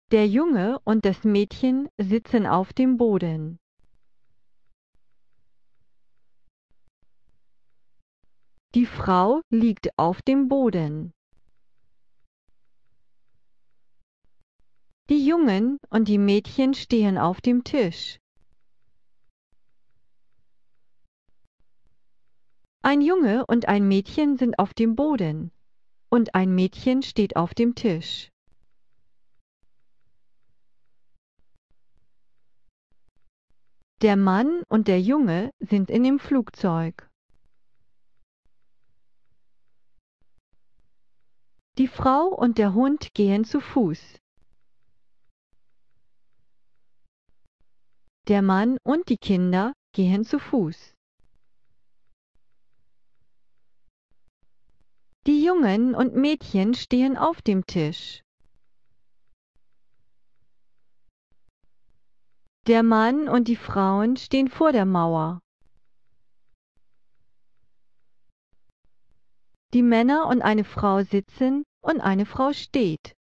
Der Junge und das Mädchen sitzen auf dem Boden. Die Frau liegt auf dem Boden. Die Jungen und die Mädchen stehen auf dem Tisch. Ein Junge und ein Mädchen sind auf dem Boden und ein Mädchen steht auf dem Tisch. Der Mann und der Junge sind in dem Flugzeug. Die Frau und der Hund gehen zu Fuß. Der Mann und die Kinder gehen zu Fuß. Die Jungen und Mädchen stehen auf dem Tisch. Der Mann und die Frauen stehen vor der Mauer. Die Männer und eine Frau sitzen und eine Frau steht.